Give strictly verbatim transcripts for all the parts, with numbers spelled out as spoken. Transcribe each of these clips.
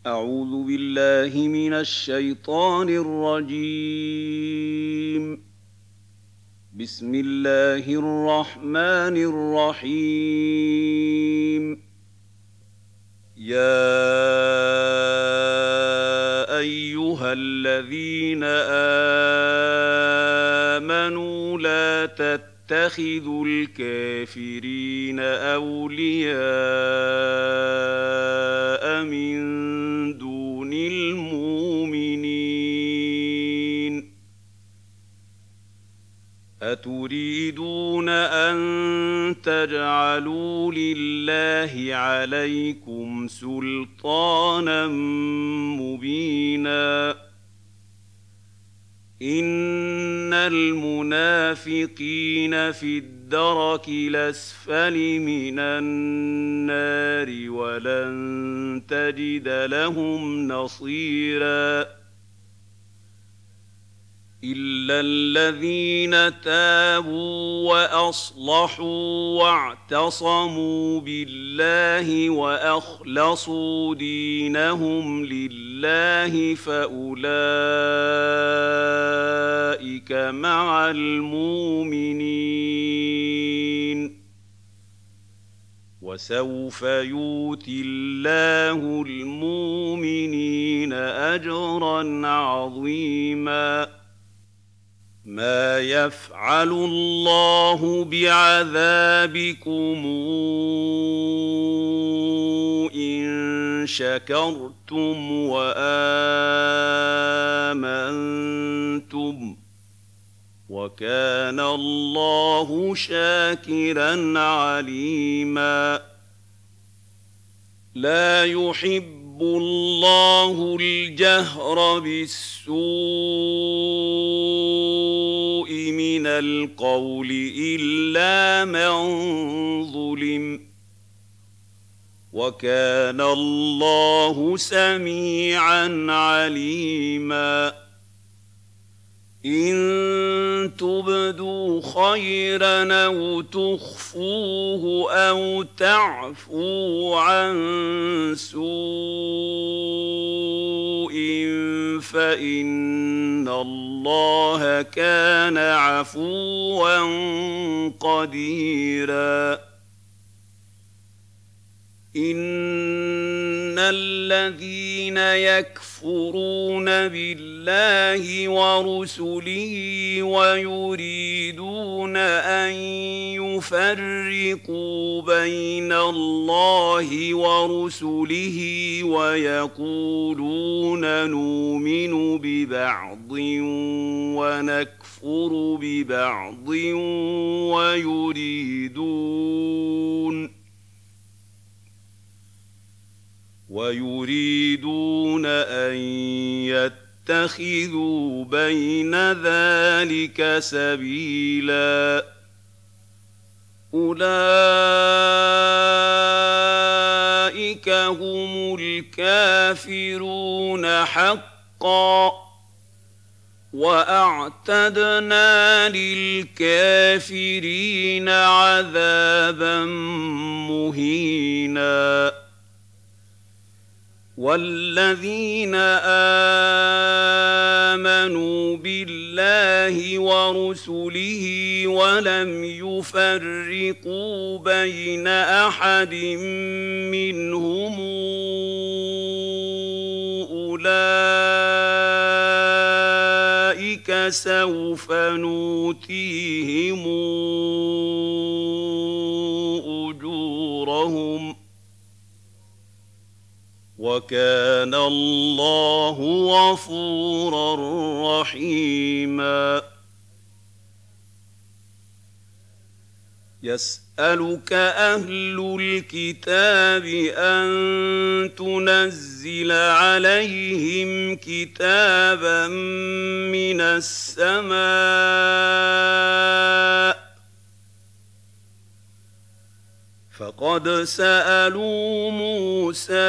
أعوذ بالله من الشيطان الرجيم. بسم الله الرحمن الرحيم. يا أيها الذين آمنوا لا تتخذوا الكافرين أولياء من دون المؤمنين. أتريدون أن تجعلوا لله عليكم سلطانا مبينا. إن المنافقين في الدرك الأسفل من النار ولن تجد لهم نصيرا. إلا الذين تابوا وأصلحوا واعتصموا بالله وأخلصوا دينهم لله فأولئك مع المؤمنين. وسوف يؤتي الله المؤمنين أجرا عظيما. ما يفعل الله بعذابكم إن شكرتم وآمنتم وكان الله شاكرا عليما. لا يحب الله الجهر بالسوء من القول إلا من ظلم وكان الله سميعا عليما. إن تبدوا خيرا أو تخفوه أو تعفوا عن سوء فإن الله كان عفوا قديرا. إن الذين يكفرون بالله ورسله ويريدون أن يفرقوا بين الله ورسله ويقولون نؤمن ببعض ونكفر ببعض ويريدون ويريدون أن يتخذوا بين ذلك سبيلا. أولئك هم الكافرون حقا وأعتدنا للكافرين عذابا مهينا. والذين آمنوا بالله ورسله ولم يفرقوا بين أحد منهم أولئك سوف نؤتيهم أجورهم وكان الله غفورا رحيما. يسألك أهل الكتاب أن تنزل عليهم كتابا من السماء فقد سألوا موسى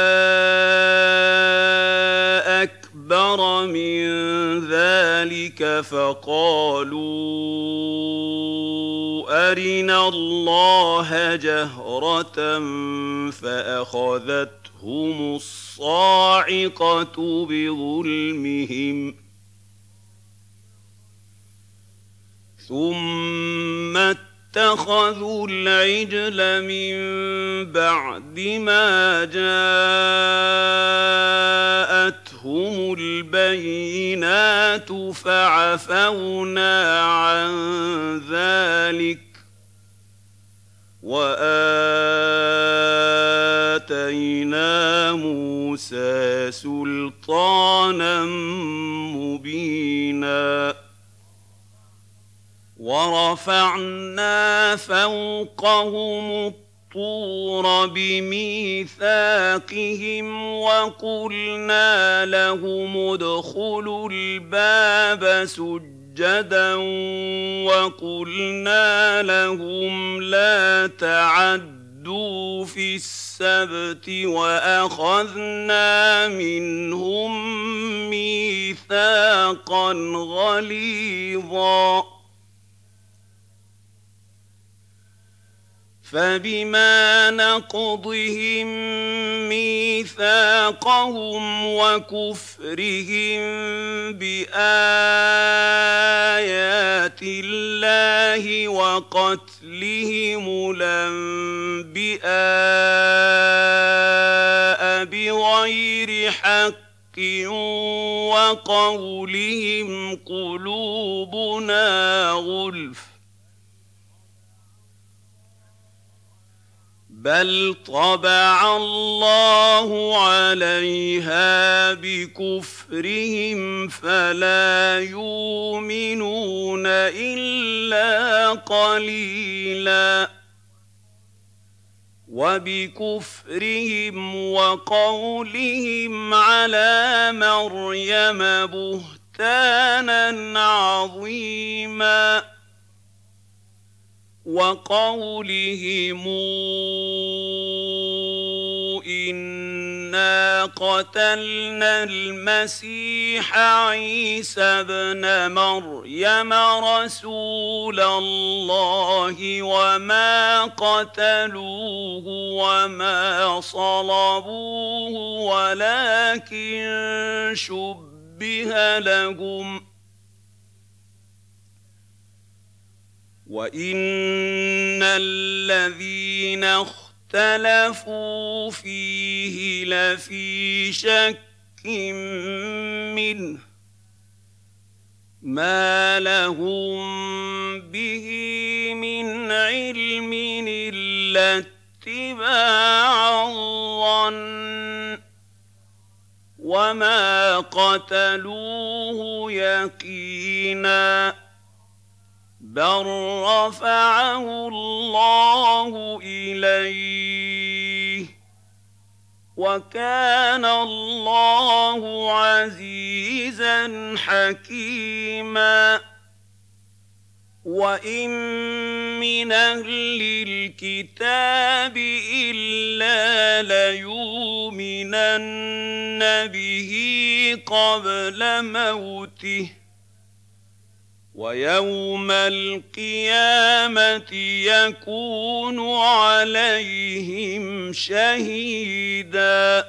أكبر من ذلك فقالوا أرنا الله جهرة فأخذتهم الصاعقة بظلمهم ثم اتخذوا العجل من بعد ما جاءتهم البينات فعفونا عن ذلك وآتينا موسى سلطانا مبينا ورفعنا فوقهم الطور بميثاقهم وقلنا لهم ادخلوا الباب سجدا وقلنا لهم لا تعدوا في السبت وأخذنا منهم ميثاقا غليظا فبما نقضهم ميثاقهم وكفرهم بآيات الله وقتلهم الأنبياء بغير حق وقولهم قلوبنا غلف بل طبع الله عليها بكفرهم فلا يؤمنون إلا قليلا وبكفرهم وقولهم على مريم بهتانا عظيما وقولهم إنا قتلنا المسيح عيسى ابن مريم رسول الله وما قتلوه وما صلبوه ولكن شبه لهم وَإِنَّ الَّذِينَ اخْتَلَفُوا فِيهِ لَفِي شَكٍّ مِّنْهُ مَا لَهُم بِهِ مِنْ عِلْمٍ إِلَّا اتِّبَاعَ الظَّنِّ وَمَا قَتَلُوهُ يَقِينًا بل رفعه الله إليه وكان الله عزيزا حكيما وإن من أهل الكتاب إلا ليؤمنن به قبل موته ويوم القيامة يكون عليهم شهيدا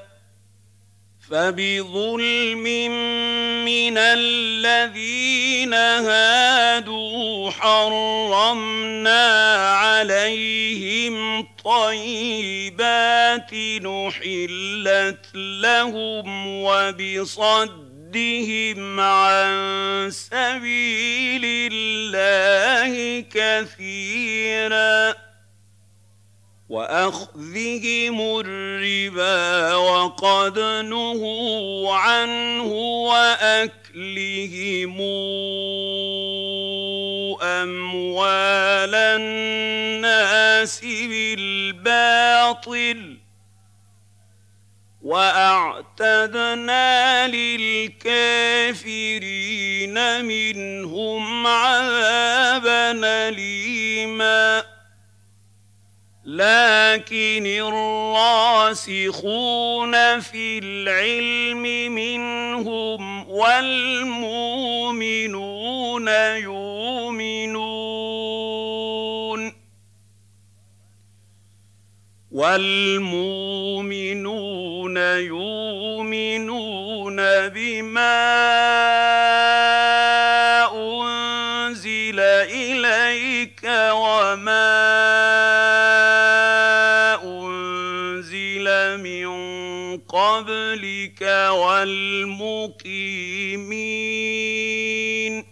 فبظلم من الذين هادوا حرمنا عليهم طيبات نحلت لهم وبصد بِصَدِّهِمْ عن سبيل الله كثيرا وأخذهم الربا وقد نهوا عنه وأكلهم أموال الناس بالباطل وأعتدنا للكافرين منهم عذابا أليما لكن الراسخون في العلم منهم والمؤمنون يؤمنون وَالْمُؤْمِنُونَ يُؤْمِنُونَ بِمَا أُنزِلَ إِلَيْكَ وَمَا أُنزِلَ مِن قَبْلِكَ وَالْمُقِيمِينَ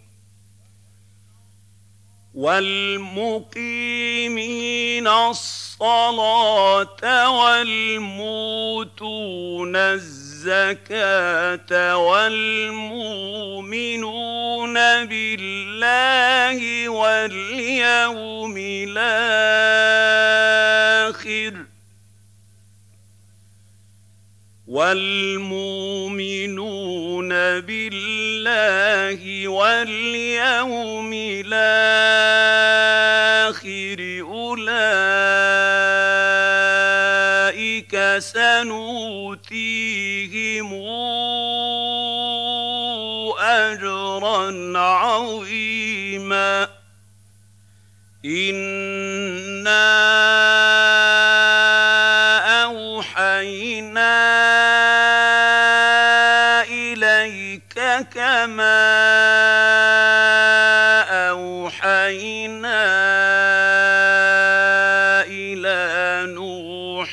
وَالْمُقِيمِينَ الصَّلَاةَ وَالْمُؤْتُونَ الزَّكَاةَ وَالْمُؤْمِنُونَ بِاللَّهِ وَالْيَوْمِ الْآخِرِ وَالْمُؤْمِنُونَ بِاللَّهِ وَالْيَوْمِ الْآخِرِ أُولَٰئِكَ سَنُؤْتِيهِمْ أَجْرًا عَظِيمًا إِنَّا أَوْحَيْنَا إِلَيْكَ كَمَا أَوْحَيْنَا إِلَىٰ نُوحٍ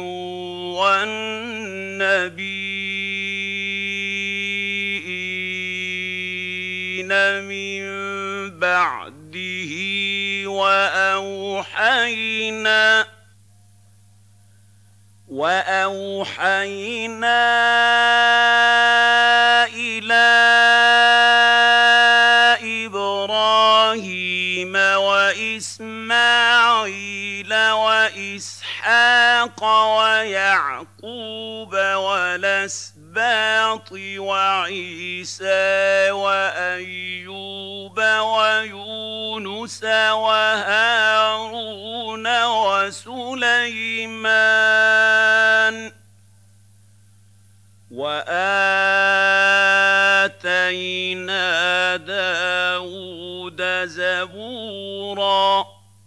وَالنَّبِيِّينَ مِن بَعْدِهِ وَأَوْحَيْنَا وَأَوْحَيْنَا إِلَىٰ إِبْرَاهِيمَ وَإِسْمَاعِيلَ وَإِسْحَاقَ وَيَعْقُوبَ وَالْأَسْبَاطِ وَعِيسَىٰ وَأَيُّوبَ وَيُونُسَ وَهَارُونَ وَسُلَيْمَانَ وَآتَيْنَا دَاوُودَ زَبُورًا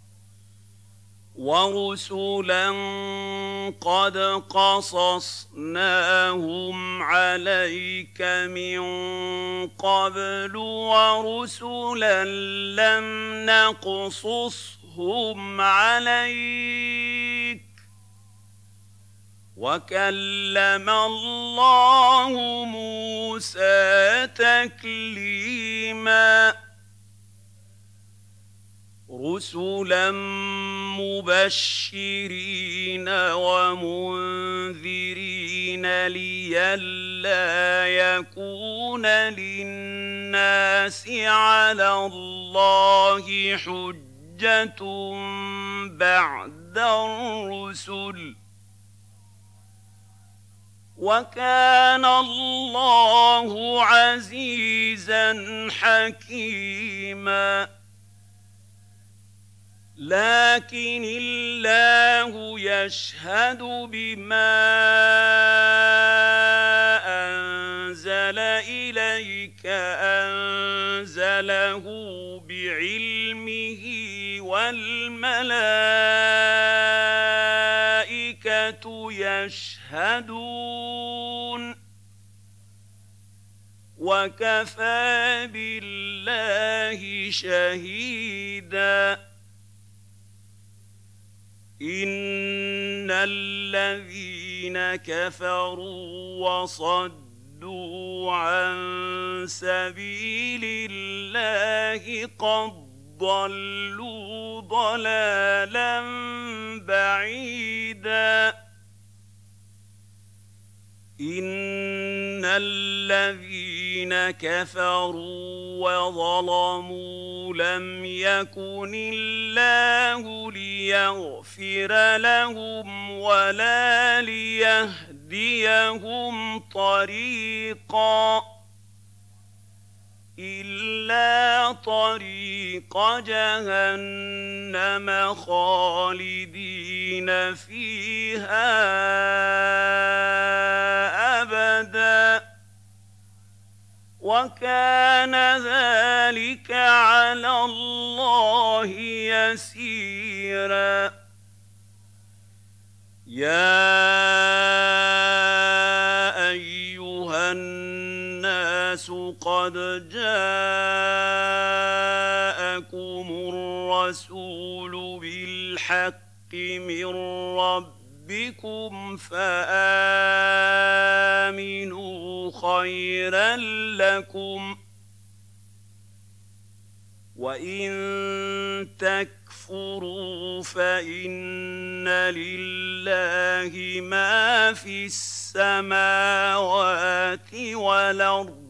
وَرُسُلًا قَدْ قَصَصْنَاهُمْ عَلَيْكَ مِن قَبْلُ وَرُسُلًا لَّمْ نَقْصُصْهُمْ عَلَيْكَ وَكَلَّمَ اللَّهُ مُوسَىٰ تَكْلِيمًا رُسُلًا مُبَشِّرِينَ وَمُنذِرِينَ لِئَلَّا يَكُونَ لِلنَّاسِ عَلَى اللَّهِ حُجَّةٌ بَعْدَ الرُّسُلِ وَكَانَ اللَّهُ عَزِيزًا حَكِيمًا لكن الله يشهد بما أنزل إليك أنزله بعلمه والملائكة يشهدون وكفى بالله شهيداً إن الذين كفروا وصدوا عن سبيل الله قد ضلوا ضلالا بعيدا إن الذين كفروا وظلموا لم يكن الله ليغفر لهم ولا ليهديهم طريقا إلا طريق جهنم خالدين فيها أبدا وكان ذلك على الله يسيرا يَا أَيُّهَا النَّاسُ قَدْ جَاءَكُمُ الرَّسُولُ بِالْحَقِّ مِن رَّبِّكُمْ فَآمِنُوا خَيْرًا لَّكُمْ ۚ وَإِن تَكْفُرُوا فَإِنَّ لِلَّهِ مَا فِي السَّمَاوَاتِ وَالْأَرْضِ ۚ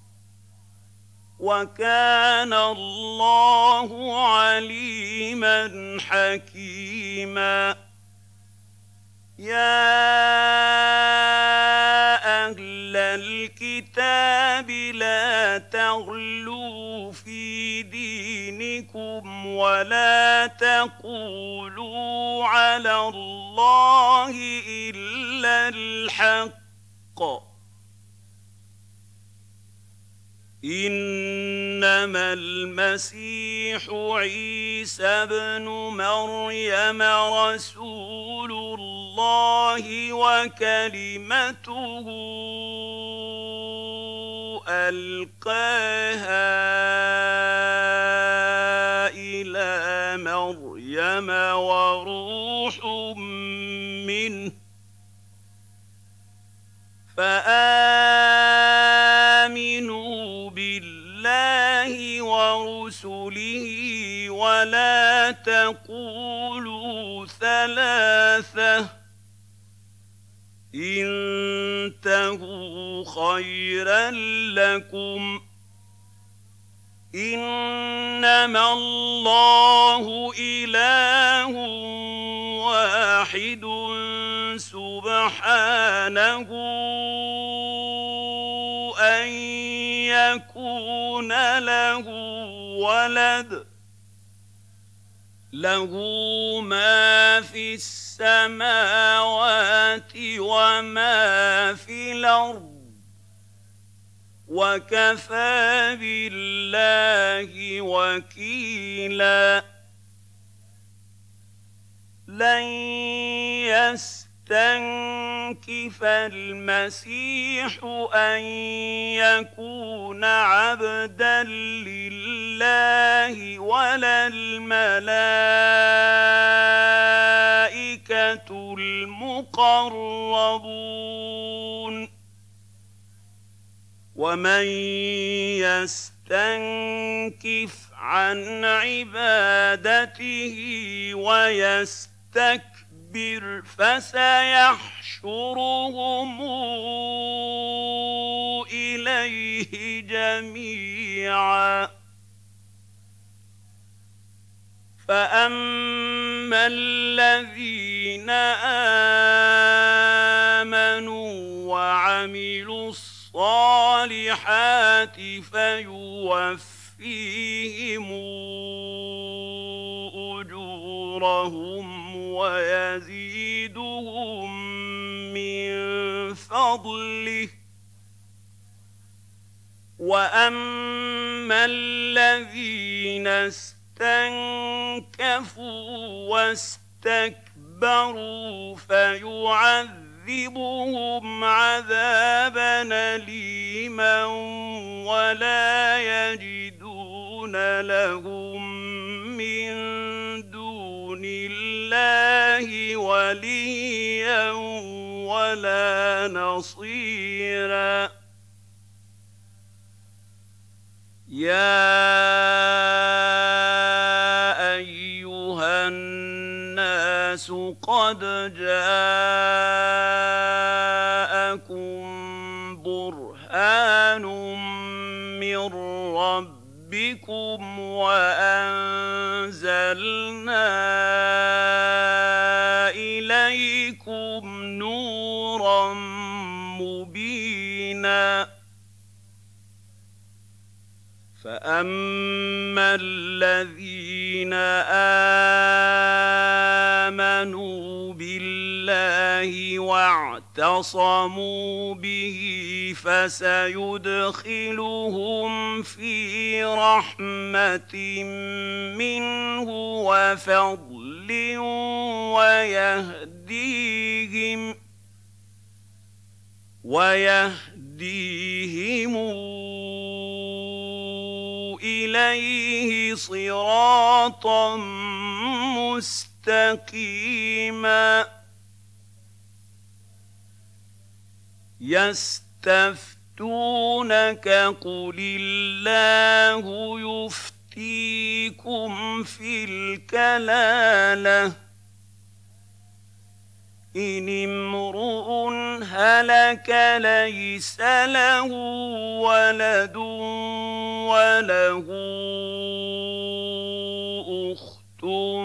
وَكَانَ اللَّهُ عَلِيمًا حَكِيمًا. يَا أَهْلَ الْكِتَابِ لَا تَغْلُوا فِي دِينِكُمْ وَلَا تَقُولُوا عَلَى اللَّهِ إِلَّا الْحَقَّ ۚ إِنَّمَا الْمَسِيحُ عِيسَى ابْنُ مَرْيَمَ رَسُولُ اللَّهِ وَكَلِمَتُهُ أَلْقَاهَا إِلَىٰ مَرْيَمَ وَرُوحٌ مِّنْهُ ۖ فَآمِنُوا بِاللَّهِ وَرُسُلِهِ وَلَا تَقُولُوا ثَلَاثَةٌ ۚ انتهوا خَيْرًا لَّكُمْ ۚ إِنَّمَا اللَّهُ إِلَٰهٌ وَاحِدٌ سُبْحَانَهُ أَن يَكُونَ لَهُ وَلَدٌ ۘ لَّهُ مَا فِي السَّمَاوَاتِ وَمَا فِي الْأَرْضِ ۚ وَكَفَىٰ بِاللَّهِ وَكِيلًا. لَّن يَسْتَنكِفَ الْمَسِيحُ أَن يَكُونَ عَبْدًا لِّلَّهِ وَلَا الْمَلَائِكَةُ الْمُقَرَّبُونَ ۚ وَمَن يَسْتَنكِفْ عَنْ عِبَادَتِهِ وَيَسْتَكْبِرْ فَسَيَحْشُرُهُمْ إِلَيْهِ جَمِيعًا. فَأَمَّا الَّذِينَ آمَنُوا وَعَمِلُوا الصَّالِحَاتِ فَيُوَفِّيهِمْ أُجُورَهُمْ وَيَزِيدُهُم مِّن فَضْلِهِ ۖ وَأَمَّا الَّذِينَ اسْتَنكَفُوا وَاسْتَكْبَرُوا فَيُعَذِّبُهُمْ عَذَابًا أَلِيمًا وَلَا يَجِدُونَ لَهُم مِّن دُونِ اللَّهِ وَلِيًّا وَلَا نَصِيرًا. يَا أَيُّهَا النَّاسُ قَدْ جَاءَكُم بُرْهَانٌ مِّن رَّبِّكُمْ وَأَنزَلْنَا إِلَيْكُمْ نُورًا مُّبِينًا. فَأَمَّا الَّذِينَ آمَنُوا بِاللَّهِ بالله واعتصموا به فسيدخلهم في رحمة منه وفضل ويهديهم ويهديهم إليه صراطا مستقيما. يستفتونك قل الله يفتيكم في الكلالة إن امرؤ هلك ليس له ولد وله أخت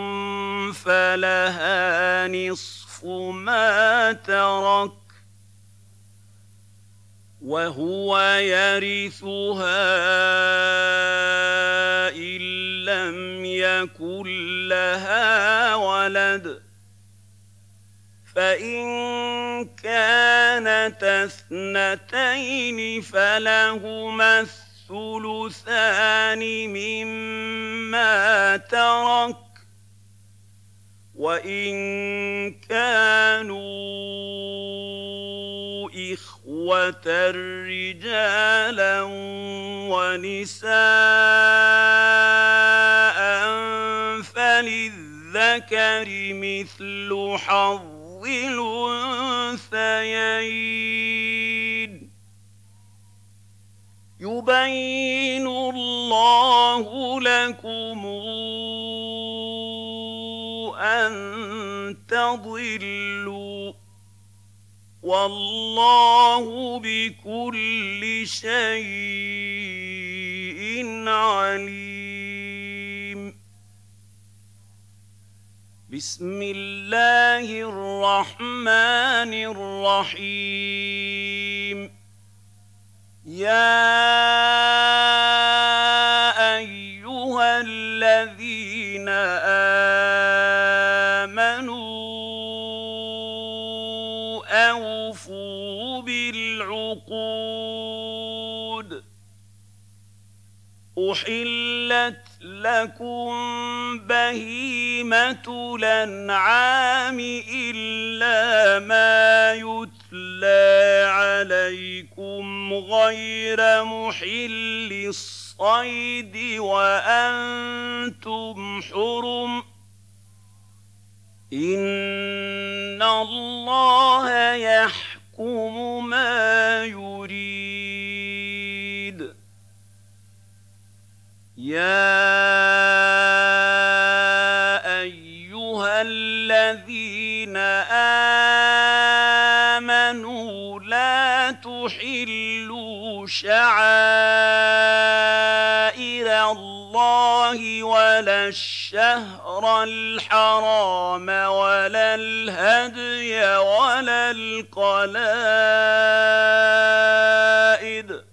فلها نصف ما ترك وهو يرثها إن لم يكن لها ولد فإن كانتا اثنتين فلهما الثلثان مما ترك وإن كانوا إخوة رجالا ونساء فللذكر مثل حظ الأنثيين يبين الله لكم أن تضلوا والله بكل شيء عليم. بسم الله الرحمن الرحيم. يا أيها الذين آمنوا أوفوا بالعقود أحلت لكم بهيمة الأنعام إلا ما يتلى عليكم غير محل الصيد وأنتم حرم إن الله يحكم ما يريد. يا أيها الذين آمنوا لا تحلوا شعائر الله ولا الشهر الحرام ولا الهدي ولا القلائد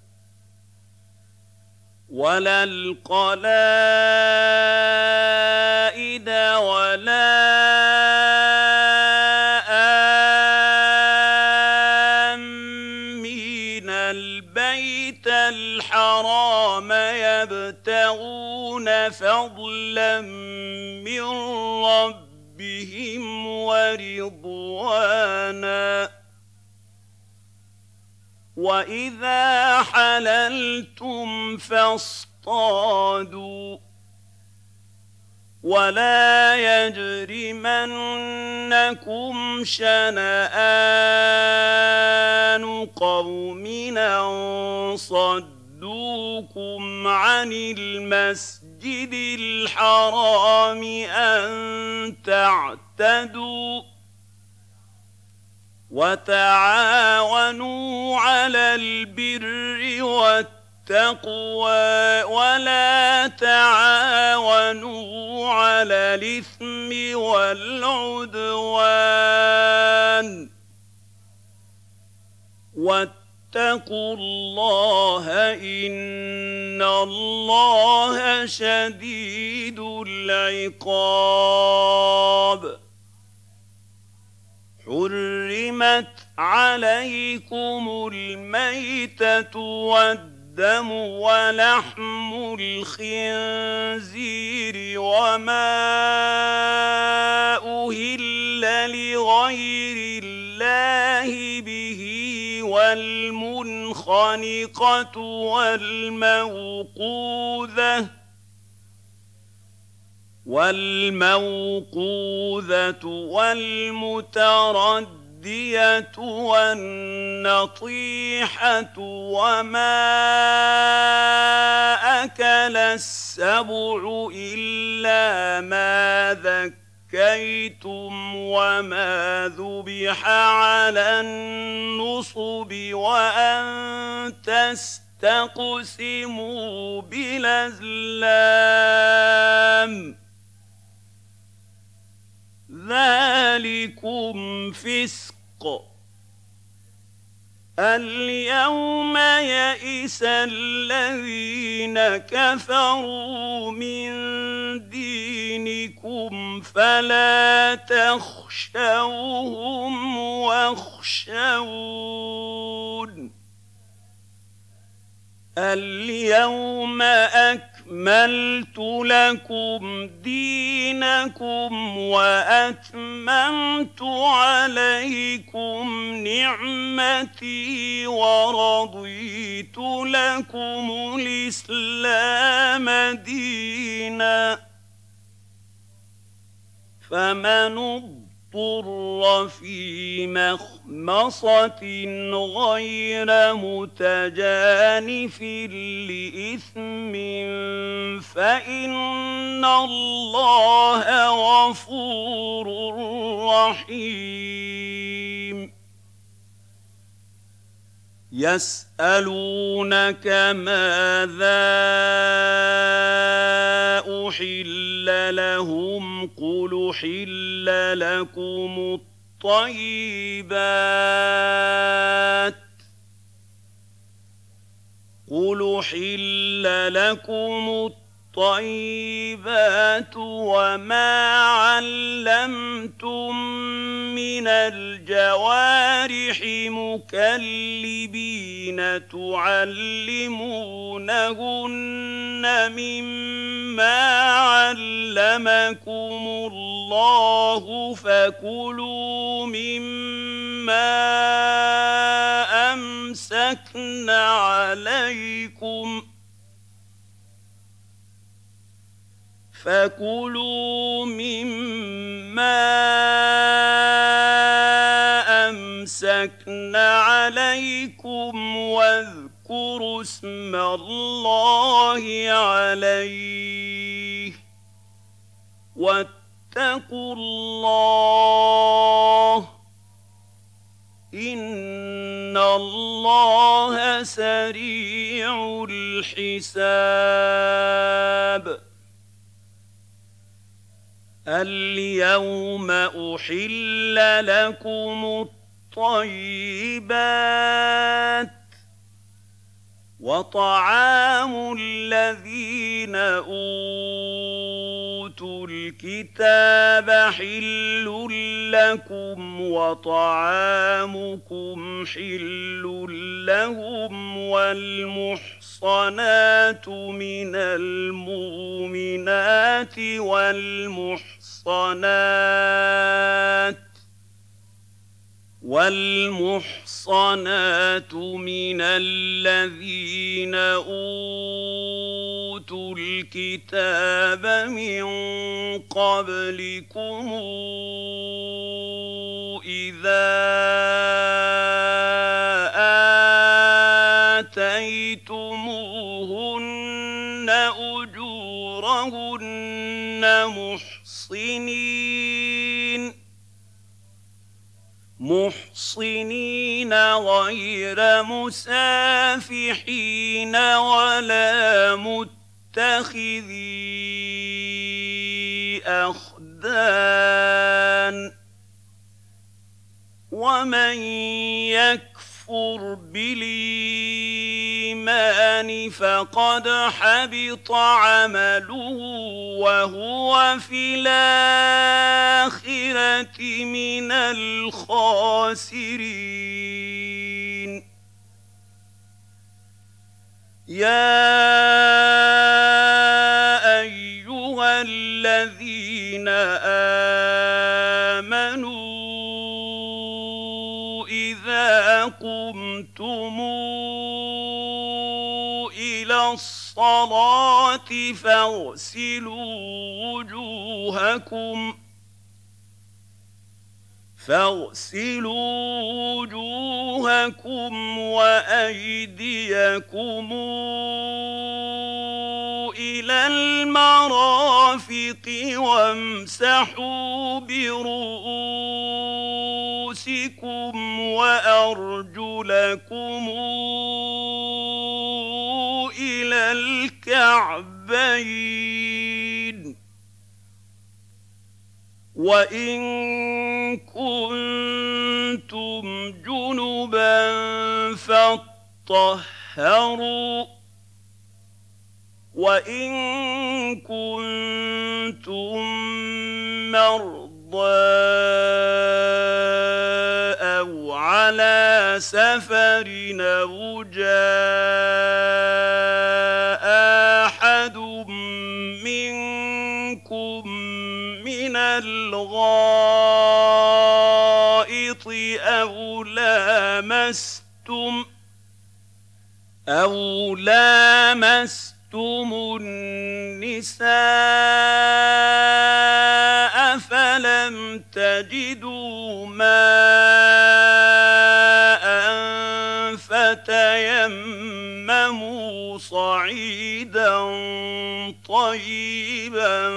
ولا القلائد ولا آمين البيت الحرام يبتغون فضلا من ربهم ورضوانا وإذا حللتم فاصطادوا ولا يجرمنكم شنآن قوم أن صدوكم عن المسجد الحرام أن تعتدوا وتعاونوا على البر والتقوى ولا تعاونوا على الإثم والعدوان واتقوا الله إن الله شديد العقاب. حرمت عليكم الميتة والدم ولحم الخنزير وما أهل لغير الله به والمنخنقة والموقوذة والموقوذة والمتردية والنطيحة وما أكل السبع إلا ما ذكيتم وما ذبح على النصب وأن تستقسموا بالأزلام ذلكم فسق. اليوم يئس الذين كفروا من دينكم فلا تخشوهم واخشون. اليوم أكملت لكم دينكم وأتممت عليكم نعمتي ورضيت لكم الإسلام دينا. فمن اضطر في مخمصة غير متجانف لإثم فإن الله غفور رحيم. يسألونك ماذا أحل لهم قل أحل لكم الطيبات قل أحل لكم الطيبات وما علمتم من الجوارح مكلبين تعلمونهن مما علمكم الله فكلوا مما أمسكن عليكم فكلوا مما أمسكن عليكم واذكروا اسم الله عليه واتقوا الله إن الله سريع الحساب. اليوم أحل لكم الطيبات وطعام الذين أوتوا الكتاب حل لكم وطعامكم حل لهم والمحصنات من المؤمنات والمحصنات والمحصنات من الذين أوتوا الكتاب من قبلكم إذا آتيتموهن أجورهن محصنين محصنين غير مسافحين ولا متخذي أخدان ومن يكفر بالإيمان الإيمان فقد حبط عمله وهو في الآخرة من الخاسرين. يا أيها الذين آمنوا إذا قمتم إلى الصلاة فاغسلوا وجوهكم فاغسلوا وجوهكم وأيديكم إلى المرافق وامسحوا برؤوسكم وأرجلكم إلى الكعبين. وإن كنتم جنبا فاطهروا وإن كنتم مرضى أو على سفر أو جاء أحد منكم من الغائط أو لامستم أو لامستم النساء فلم تجدوا ماء فتيمموا صعيدا طيبا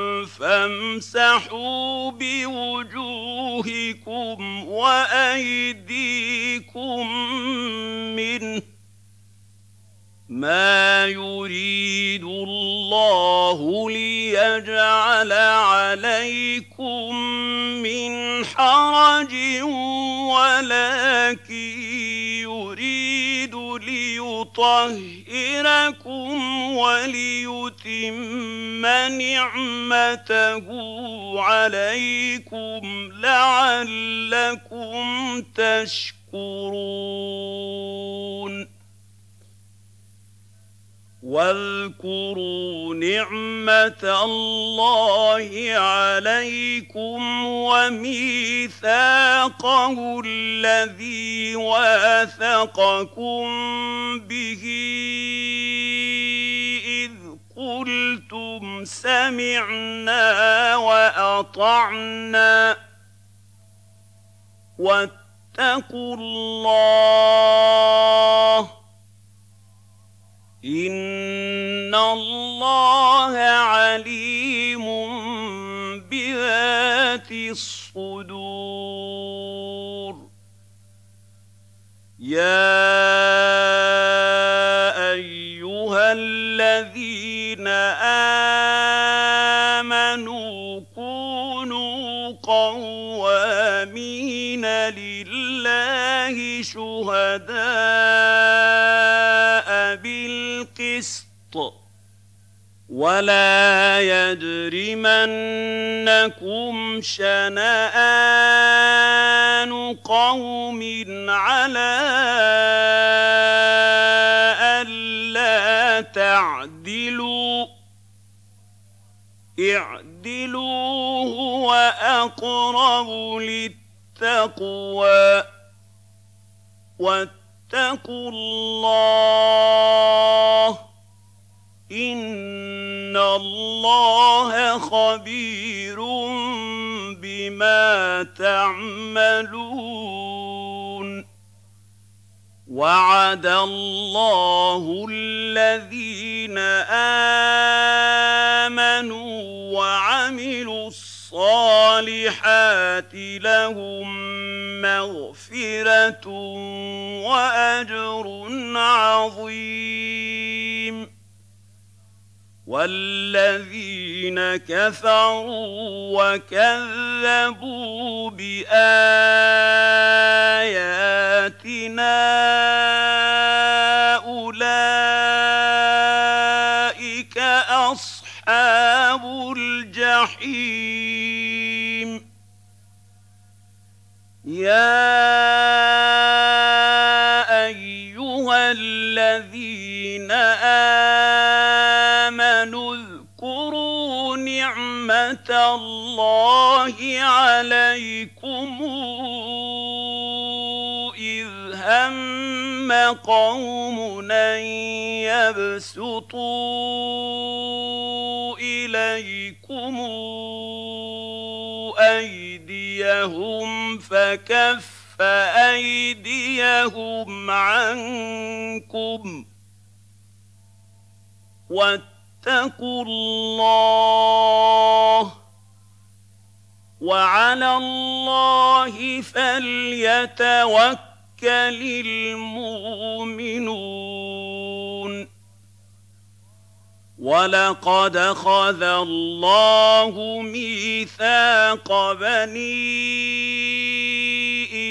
فامسحوا بوجوهكم وأيديكم منه ما يريد الله ليجعل عليكم من حرج ولكن يريد ليطهركم وليتم نعمته عليكم لعلكم تشكرون. واذكروا نعمة الله عليكم وميثاقه الذي واثقكم به إذ قلتم سمعنا وأطعنا واتقوا الله إن الله عليم بذات الصدور. يا أيها الذين آمنوا كونوا قوامين لله شهداء بالقسط ولا يجرمنكم شنآن قوم على ألا تعدلوا اعدلوا هو أقرب للتقوى واتقوا الله إن الله خبير بما تعملون. وعد الله الذين آمنوا وعملوا الصالحات لهم مغفرة وأجر عظيم. والذين كفروا وكذبوا بآياتنا أولئك الله عليكم إذ هم قوم أن يبسطوا إليكم أيديهم فكف أيديهم عنكم واتقوا الله وعلى الله فليتوكل المؤمنون ولقد أخذ الله ميثاق بني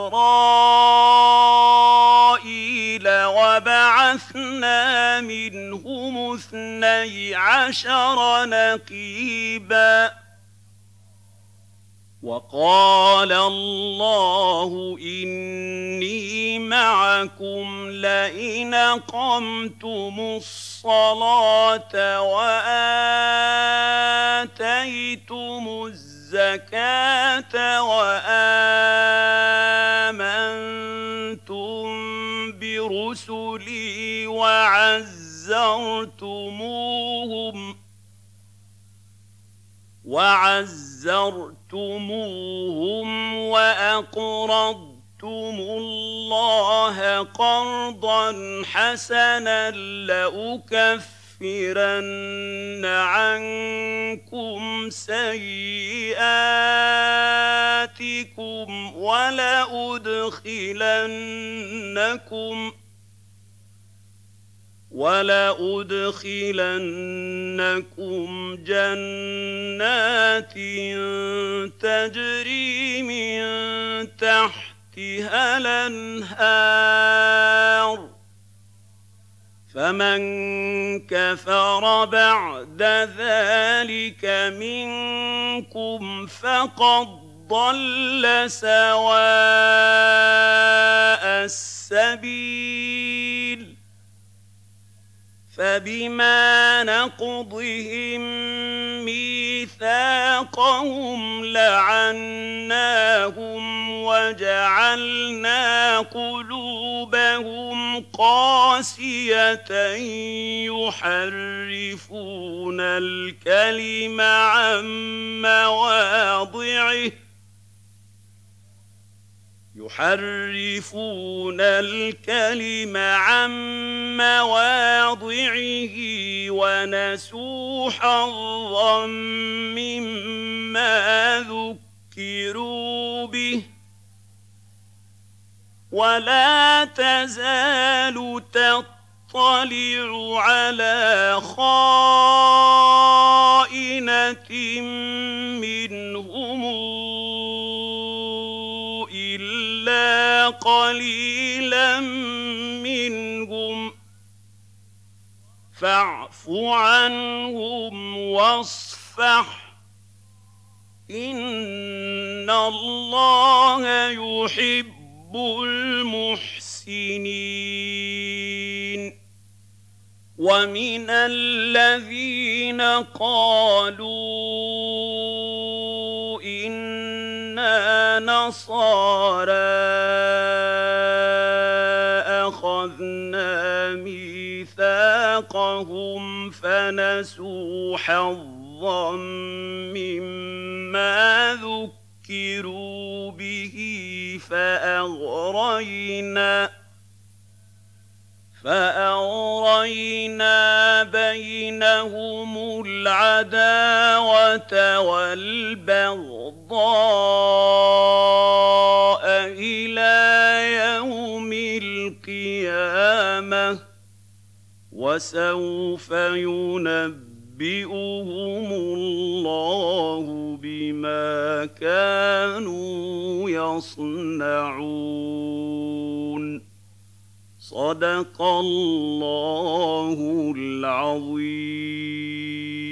إسرائيل وبعثنا منهم اثني عشر نقيبا وقال الله إني معكم لئن أقمتم الصلاة وآتيتم الزكاة وآمنتم برسلي وعزرتموهم وعزرتموهم وأقرضتم الله قرضا حسنا لأكفرن عنكم سيئاتكم ولأدخلنكم ولأدخلنكم جنات تجري من تحتها الأنهار فمن كفر بعد ذلك منكم فقد ضل سواء السبيل فبما نقضهم ميثاقهم لعناهم وجعلنا قلوبهم قاسية يحرفون الكلم عن مواضعه يحرفون الكلم عن مواضعه ونسوا حظا مما ذكروا به ولا تزال تطلع على خائنة منهم إلا قليلا منهم فاعف عنهم واصفح إن الله يحب المحسنين ومن الذين قالوا إنا نصارى أخذنا ميثاقهم فنسوا حظا مما ذكروا به فأغرينا فأغرينا بينهم العداوة والبغضاء إلى يوم القيامة وسوف ينبئهم الله بما كانوا يصنعون صدق الله العظيم.